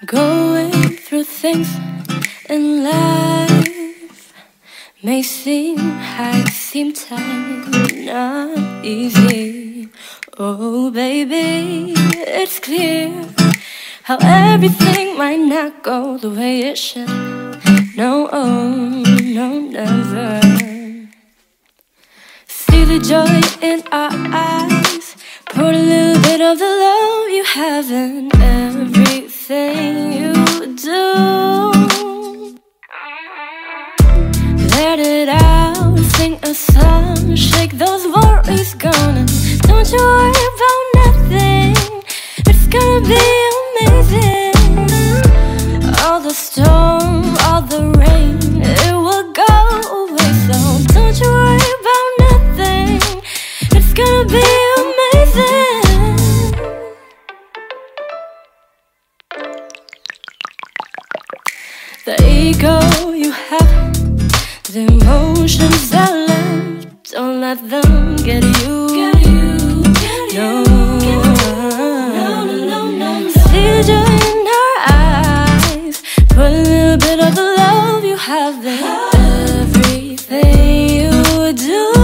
Going through things in life may seem high, seem tight, not easy. Oh baby, it's clear how everything might not go the way it should. No, oh, no, never. See the joy in our eyes, put a little bit of the love you have in everything you do. Let it out, sing a song, shake those worries gone, and don't you worry about nothing. It's gonna be amazing. All the storm, all the rain, it will go away. So don't you worry about nothing. It's gonna be amazing. The ego you have, the emotions that left, don't let them get you. No. See the joy in our eyes, put a little bit of the love you have in everything you do.